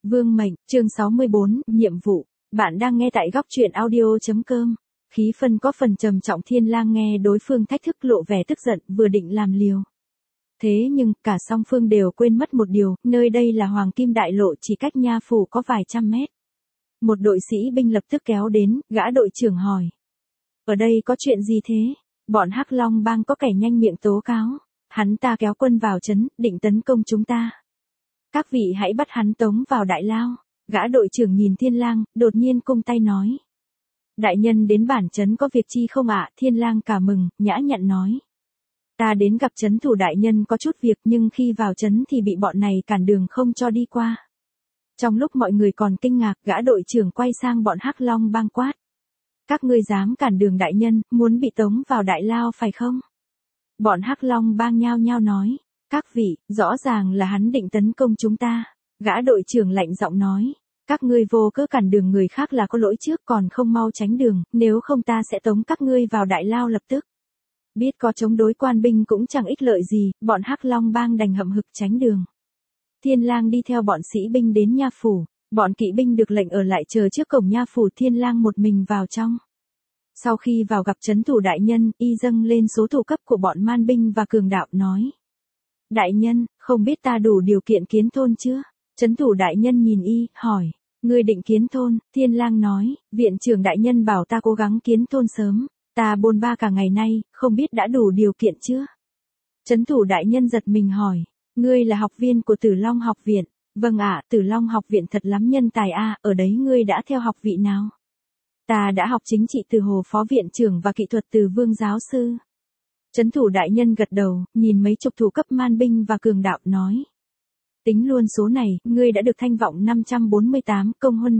Vương mệnh, chương 64, nhiệm vụ. Bạn đang nghe tại góc truyện audio.com. Khí phân có phần trầm trọng, Thiên Lang nghe đối phương thách thức lộ vẻ tức giận, vừa định làm liều. Thế nhưng, cả song phương đều quên mất một điều, nơi đây là Hoàng Kim Đại Lộ, chỉ cách nha phủ có vài trăm mét. Một đội sĩ binh lập tức kéo đến, gã đội trưởng hỏi. Ở đây có chuyện gì thế? Bọn Hắc Long bang có kẻ nhanh miệng tố cáo. Hắn ta kéo quân vào trấn, định tấn công chúng ta. Các vị hãy bắt hắn tống vào đại lao. Gã đội trưởng nhìn Thiên Lang, đột nhiên cung tay nói. Đại nhân đến bản trấn có việc chi không ạ? Thiên Lang cả mừng, nhã nhặn nói. Ta đến gặp trấn thủ đại nhân có chút việc, nhưng khi vào trấn thì bị bọn này cản đường không cho đi qua. Trong lúc mọi người còn kinh ngạc, gã đội trưởng quay sang bọn Hắc Long bang quát. Các ngươi dám cản đường đại nhân, muốn bị tống vào đại lao phải không? Bọn Hắc Long bang nhao nhao nói. Các vị, rõ ràng là hắn định tấn công chúng ta. Gã đội trưởng lạnh giọng nói. Các ngươi vô cớ cản đường người khác là có lỗi trước, còn không mau tránh đường, nếu không ta sẽ tống các ngươi vào đại lao lập tức. Biết có chống đối quan binh cũng chẳng ích lợi gì, bọn Hắc Long bang đành hậm hực tránh đường. Thiên Lang đi theo bọn sĩ binh đến nha phủ, bọn kỵ binh được lệnh ở lại chờ trước cổng nha phủ, Thiên Lang một mình vào trong. Sau khi vào gặp trấn thủ đại nhân, y dâng lên số thủ cấp của bọn man binh và cường đạo nói. Đại nhân, không biết ta đủ điều kiện kiến thôn chưa? Trấn thủ đại nhân nhìn y, hỏi. Ngươi định kiến thôn? Thiên Lang nói, viện trưởng đại nhân bảo ta cố gắng kiến thôn sớm. Ta bôn ba cả ngày nay, không biết đã đủ điều kiện chưa? Trấn thủ đại nhân giật mình hỏi. Ngươi là học viên của Tử Long học viện. Vâng ạ, Tử Long học viện thật lắm nhân tài a, ở đấy ngươi đã theo học vị nào? Ta đã học chính trị từ Hồ phó viện trưởng và kỹ thuật từ Vương giáo sư. Trấn thủ đại nhân gật đầu, nhìn mấy chục thủ cấp man binh và cường đạo nói. Tính luôn số này, ngươi đã được thanh vọng 548, công huân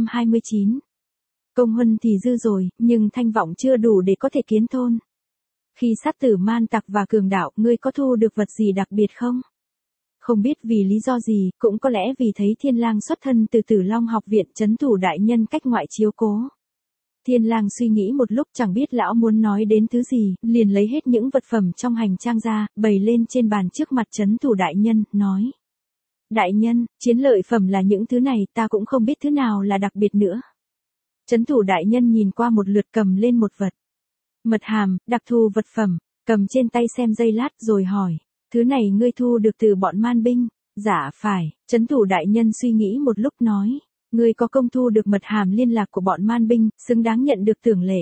329. Công huân thì dư rồi, nhưng thanh vọng chưa đủ để có thể kiến thôn. Khi sát tử man tặc và cường đạo, ngươi có thu được vật gì đặc biệt không? Không biết vì lý do gì, cũng có lẽ vì thấy Thiên Lang xuất thân từ Tử Long học viện, trấn thủ đại nhân cách ngoại chiếu cố. Thiên Lang suy nghĩ một lúc, chẳng biết lão muốn nói đến thứ gì, liền lấy hết những vật phẩm trong hành trang ra, bày lên trên bàn trước mặt trấn thủ đại nhân, nói. Đại nhân, chiến lợi phẩm là những thứ này, ta cũng không biết thứ nào là đặc biệt nữa. Trấn thủ đại nhân nhìn qua một lượt, cầm lên một vật. Mật hàm, đặc thù vật phẩm, cầm trên tay xem giây lát rồi hỏi. Thứ này ngươi thu được từ bọn man binh? Dạ phải, trấn thủ đại nhân suy nghĩ một lúc nói. Ngươi có công thu được mật hàm liên lạc của bọn man binh, xứng đáng nhận được tưởng lệ.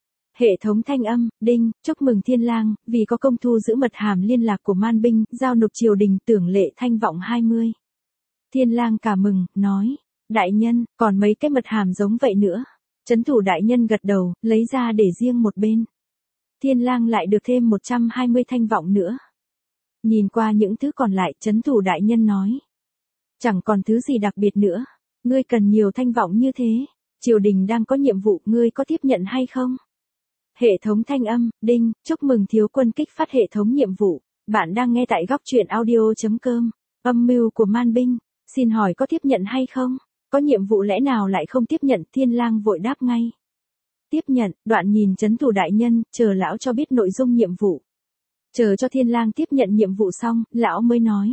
Hệ thống thanh âm, đinh, chúc mừng Thiên Lang, vì có công thu giữ mật hàm liên lạc của man binh, giao nộp triều đình, tưởng lệ thanh vọng 20. Thiên Lang cả mừng, nói, đại nhân, còn mấy cái mật hàm giống vậy nữa. Trấn thủ đại nhân gật đầu, lấy ra để riêng một bên. Thiên Lang lại được thêm 120 thanh vọng nữa. Nhìn qua những thứ còn lại, trấn thủ đại nhân nói. Chẳng còn thứ gì đặc biệt nữa. Ngươi cần nhiều thanh vọng như thế. Triều đình đang có nhiệm vụ, ngươi có tiếp nhận hay không? Hệ thống thanh âm, đinh, chúc mừng thiếu quân kích phát hệ thống nhiệm vụ. Bạn đang nghe tại góc truyện audio.com. Âm mưu của man binh. Xin hỏi có tiếp nhận hay không? Có nhiệm vụ lẽ nào lại không tiếp nhận? Thiên Lang vội đáp ngay. Tiếp nhận, đoạn nhìn trấn thủ đại nhân, chờ lão cho biết nội dung nhiệm vụ. Chờ cho Thiên Lang tiếp nhận nhiệm vụ xong, lão mới nói.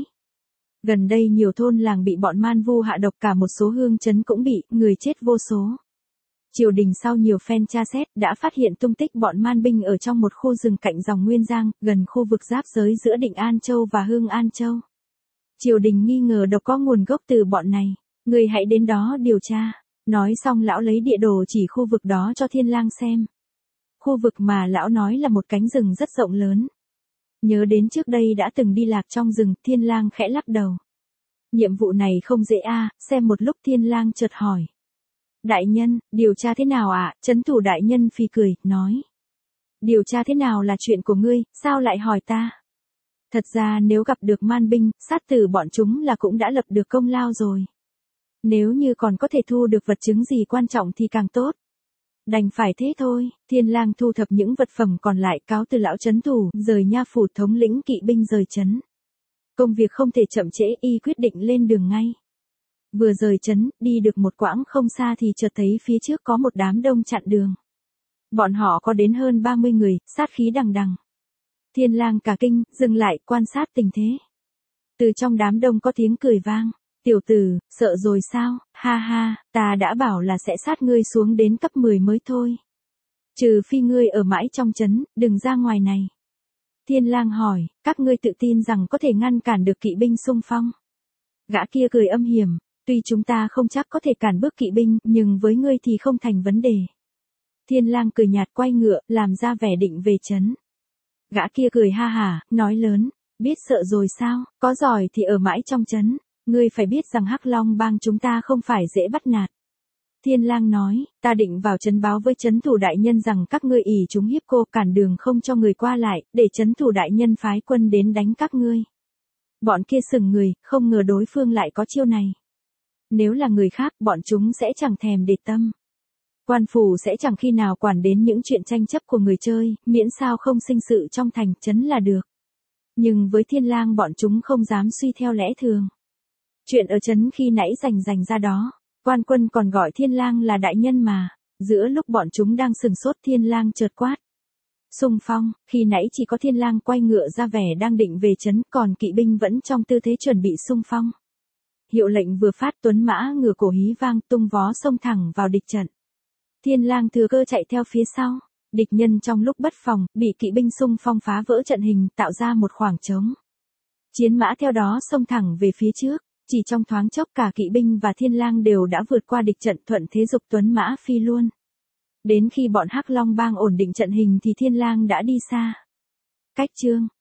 Gần đây nhiều thôn làng bị bọn man vu hạ độc, cả một số hương trấn cũng bị, người chết vô số. Triều đình sau nhiều phen tra xét, đã phát hiện tung tích bọn man binh ở trong một khu rừng cạnh dòng Nguyên Giang, gần khu vực giáp giới giữa Định An Châu và Hương An Châu. Triều đình nghi ngờ độc có nguồn gốc từ bọn này, người hãy đến đó điều tra. Nói xong lão lấy địa đồ chỉ khu vực đó cho Thiên Lang xem. Khu vực mà lão nói là một cánh rừng rất rộng lớn. Nhớ đến trước đây đã từng đi lạc trong rừng, Thiên Lang khẽ lắc đầu. Nhiệm vụ này không dễ a, xem một lúc Thiên Lang chợt hỏi. Đại nhân, điều tra thế nào ạ? Trấn thủ đại nhân phì cười, nói. Điều tra thế nào là chuyện của ngươi, sao lại hỏi ta? Thật ra nếu gặp được man binh, sát tử bọn chúng là cũng đã lập được công lao rồi. Nếu như còn có thể thu được vật chứng gì quan trọng thì càng tốt. Đành phải thế thôi. Thiên Lang thu thập những vật phẩm còn lại, cáo từ lão trấn thủ, rời nha phủ, thống lĩnh kỵ binh rời trấn. Công việc không thể chậm trễ, y quyết định lên đường ngay. Vừa rời trấn, đi được một quãng không xa thì chợt thấy phía trước có một đám đông chặn đường. Bọn họ có đến hơn 30 người, sát khí đằng đằng. Thiên Lang cả kinh, dừng lại, quan sát tình thế. Từ trong đám đông có tiếng cười vang. Tiểu tử, sợ rồi sao, ha ha, ta đã bảo là sẽ sát ngươi xuống đến cấp 10 mới thôi. Trừ phi ngươi ở mãi trong trấn, đừng ra ngoài này. Thiên Lang hỏi, các ngươi tự tin rằng có thể ngăn cản được kỵ binh xung phong. Gã kia cười âm hiểm, tuy chúng ta không chắc có thể cản bước kỵ binh, nhưng với ngươi thì không thành vấn đề. Thiên Lang cười nhạt quay ngựa, làm ra vẻ định về trấn. Gã kia cười ha hả, nói lớn, biết sợ rồi sao, có giỏi thì ở mãi trong trấn, ngươi phải biết rằng Hắc Long bang chúng ta không phải dễ bắt nạt. Thiên Lang nói, ta định vào trấn báo với trấn thủ đại nhân rằng các ngươi ỷ chúng hiếp cô cản đường không cho người qua lại, để trấn thủ đại nhân phái quân đến đánh các ngươi. Bọn kia sừng người, không ngờ đối phương lại có chiêu này. Nếu là người khác, bọn chúng sẽ chẳng thèm để tâm. Quan phủ sẽ chẳng khi nào quản đến những chuyện tranh chấp của người chơi, miễn sao không sinh sự trong thành trấn là được. Nhưng với Thiên Lang bọn chúng không dám suy theo lẽ thường. Chuyện ở trấn khi nãy rành ra đó, quan quân còn gọi Thiên Lang là đại nhân mà. Giữa lúc bọn chúng đang sừng sốt, Thiên Lang chợt quát. Xung phong, khi nãy chỉ có Thiên Lang quay ngựa ra vẻ đang định về trấn, còn kỵ binh vẫn trong tư thế chuẩn bị xung phong. Hiệu lệnh vừa phát, tuấn mã ngựa cổ hí vang, tung vó xông thẳng vào địch trận. Thiên Lang thừa cơ chạy theo phía sau. Địch nhân trong lúc bất phòng, bị kỵ binh xung phong phá vỡ trận hình, tạo ra một khoảng trống. Chiến mã theo đó xông thẳng về phía trước. Chỉ trong thoáng chốc cả kỵ binh và Thiên Lang đều đã vượt qua địch trận, thuận thế dục tuấn mã phi luôn. Đến khi bọn Hắc Long bang ổn định trận hình thì Thiên Lang đã đi xa. Cách chương